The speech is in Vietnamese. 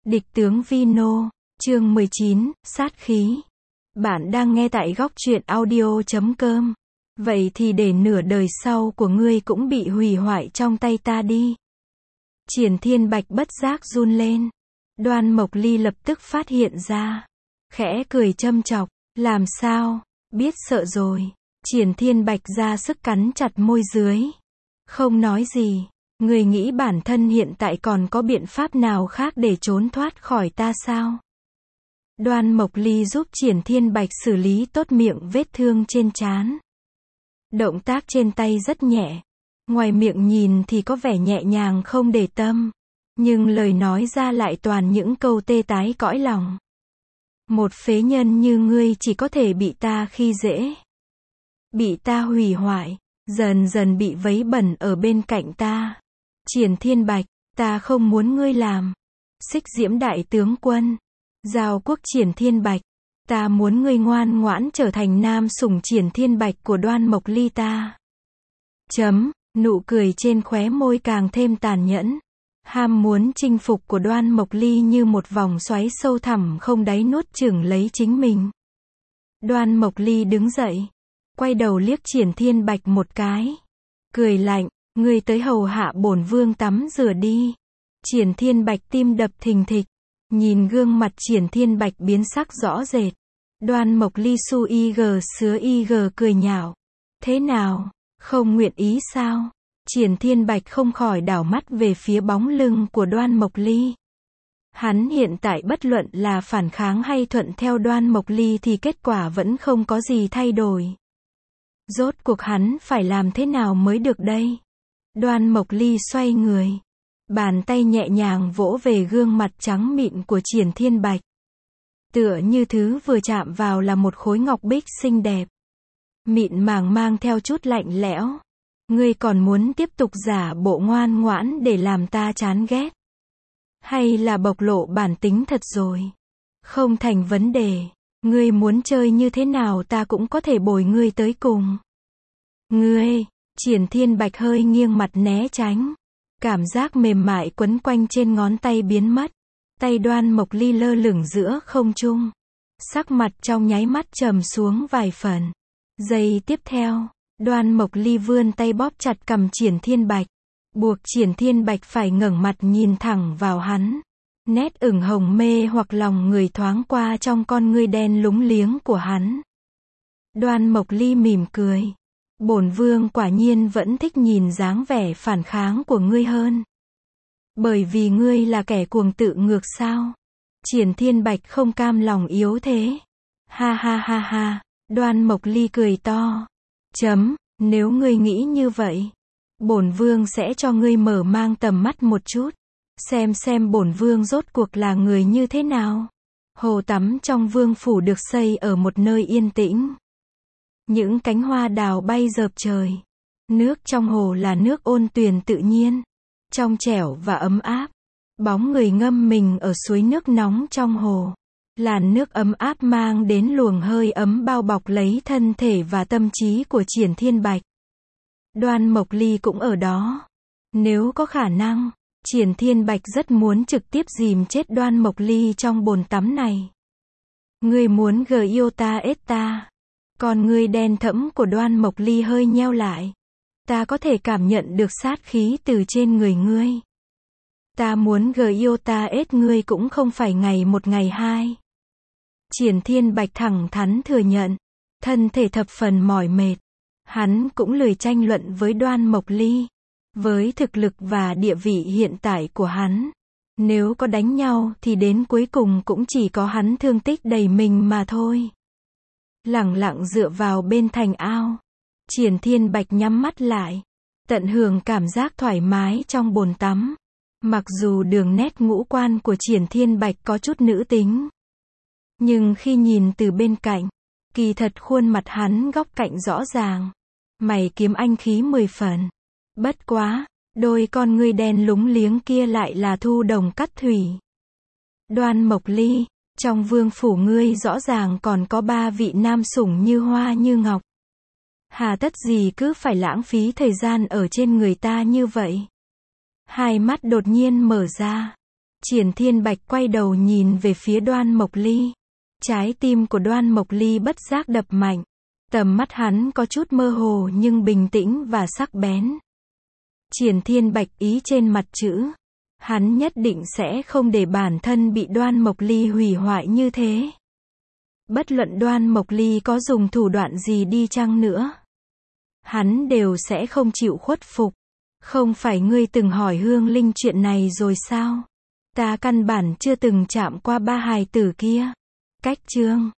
Địch tướng Vino, chương 19, sát khí. Bạn đang nghe tại góc truyện audio.com. Vậy thì để nửa đời sau của ngươi cũng bị hủy hoại trong tay ta đi. Triển Thiên Bạch bất giác run lên. Đoan Mộc Ly lập tức phát hiện ra. Khẽ cười châm chọc, làm sao, biết sợ rồi. Triển Thiên Bạch ra sức cắn chặt môi dưới. Không nói gì. Người nghĩ bản thân hiện tại còn có biện pháp nào khác để trốn thoát khỏi ta sao? Đoan Mộc Ly giúp Triển Thiên Bạch xử lý tốt miệng vết thương trên trán. Động tác trên tay rất nhẹ. Ngoài miệng nhìn thì có vẻ nhẹ nhàng không để tâm. Nhưng lời nói ra lại toàn những câu tê tái cõi lòng. Một phế nhân như ngươi chỉ có thể bị ta khi dễ. Bị ta hủy hoại. Dần dần bị vấy bẩn ở bên cạnh ta. Triển Thiên Bạch, ta không muốn ngươi làm. Xích Diễm đại tướng quân. Giao quốc Triển Thiên Bạch. Ta muốn ngươi ngoan ngoãn trở thành nam sủng Triển Thiên Bạch của Đoan Mộc Ly ta. Nụ cười trên khóe môi càng thêm tàn nhẫn. Ham muốn chinh phục của Đoan Mộc Ly như một vòng xoáy sâu thẳm không đáy nuốt chửng lấy chính mình. Đoan Mộc Ly đứng dậy. Quay đầu liếc Triển Thiên Bạch một cái. Cười lạnh. Ngươi tới hầu hạ bổn vương tắm rửa đi. Triển Thiên Bạch tim đập thình thịch. Nhìn gương mặt Triển Thiên Bạch biến sắc rõ rệt. Đoan Mộc Ly su sứa cười nhạo. Thế nào, không nguyện ý sao? Triển Thiên Bạch không khỏi đảo mắt về phía bóng lưng của Đoan Mộc Ly. Hắn hiện tại bất luận là phản kháng hay thuận theo Đoan Mộc Ly thì kết quả vẫn không có gì thay đổi. Rốt cuộc hắn phải làm thế nào mới được đây? Đoan Mộc Ly xoay người. Bàn tay nhẹ nhàng vỗ về gương mặt trắng mịn của Triển Thiên Bạch. Tựa như thứ vừa chạm vào là một khối ngọc bích xinh đẹp. Mịn màng mang theo chút lạnh lẽo. Ngươi còn muốn tiếp tục giả bộ ngoan ngoãn để làm ta chán ghét? Hay là bộc lộ bản tính thật rồi? Không thành vấn đề. Ngươi muốn chơi như thế nào ta cũng có thể bồi ngươi tới cùng. Ngươi... Triển Thiên Bạch hơi nghiêng mặt né tránh. Cảm giác mềm mại quấn quanh trên ngón tay biến mất. Tay Đoan Mộc Ly lơ lửng giữa không trung. Sắc mặt trong nháy mắt trầm xuống vài phần. Giây tiếp theo, Đoan Mộc Ly vươn tay bóp chặt cằm Triển Thiên Bạch. Buộc Triển Thiên Bạch phải ngẩng mặt nhìn thẳng vào hắn. Nét ửng hồng mê hoặc lòng người thoáng qua trong con ngươi đen lúng liếng của hắn. Đoan Mộc Ly mỉm cười. Bổn vương quả nhiên vẫn thích nhìn dáng vẻ phản kháng của ngươi hơn. Bởi vì ngươi là kẻ cuồng tự ngược sao? Triển Thiên Bạch không cam lòng yếu thế. Ha ha ha ha, Đoan Mộc Ly cười to. Nếu ngươi nghĩ như vậy, bổn vương sẽ cho ngươi mở mang tầm mắt một chút. Xem bổn vương rốt cuộc là người như thế nào. Hồ tắm trong vương phủ được xây ở một nơi yên tĩnh. Những cánh hoa đào bay dợp trời. Nước trong hồ là nước ôn tuyền tự nhiên. Trong trẻo và ấm áp. Bóng người ngâm mình ở suối nước nóng trong hồ. Làn nước ấm áp mang đến luồng hơi ấm bao bọc lấy thân thể và tâm trí của Triển Thiên Bạch. Đoan Mộc Ly cũng ở đó. Nếu có khả năng, Triển Thiên Bạch rất muốn trực tiếp dìm chết Đoan Mộc Ly trong bồn tắm này. Ngươi muốn yêu ta ết ta. Con ngươi đen thẫm của Đoan Mộc Ly hơi nheo lại. Ta có thể cảm nhận được sát khí từ trên người ngươi. Ta muốn yêu ta ết ngươi cũng không phải ngày một ngày hai. Triển Thiên Bạch thẳng thắn thừa nhận. Thân thể thập phần mỏi mệt. Hắn cũng lười tranh luận với Đoan Mộc Ly. Với thực lực và địa vị hiện tại của hắn, nếu có đánh nhau thì đến cuối cùng cũng chỉ có hắn thương tích đầy mình mà thôi. Lẳng lặng dựa vào bên thành ao. Triển Thiên Bạch nhắm mắt lại. Tận hưởng cảm giác thoải mái trong bồn tắm. Mặc dù đường nét ngũ quan của Triển Thiên Bạch có chút nữ tính. Nhưng khi nhìn từ bên cạnh, kỳ thật khuôn mặt hắn góc cạnh rõ ràng. Mày kiếm anh khí 10 phần. Bất quá, đôi con ngươi đen lúng liếng kia lại là Thu Đồng cắt thủy. Đoan Mộc Ly, trong vương phủ ngươi rõ ràng còn có 3 vị nam sủng như hoa như ngọc. Hà tất gì cứ phải lãng phí thời gian ở trên người ta như vậy? Hai mắt đột nhiên mở ra. Triển Thiên Bạch quay đầu nhìn về phía Đoan Mộc Ly. Trái tim của Đoan Mộc Ly bất giác đập mạnh. Tầm mắt hắn có chút mơ hồ nhưng bình tĩnh và sắc bén. Triển Thiên Bạch ý trên mặt chữ. Hắn nhất định sẽ không để bản thân bị Đoan Mộc Ly hủy hoại như thế. Bất luận Đoan Mộc Ly có dùng thủ đoạn gì đi chăng nữa, hắn đều sẽ không chịu khuất phục. Không phải ngươi từng hỏi Hương Linh chuyện này rồi sao? Ta căn bản chưa từng chạm qua ba hài tử kia. Cách chương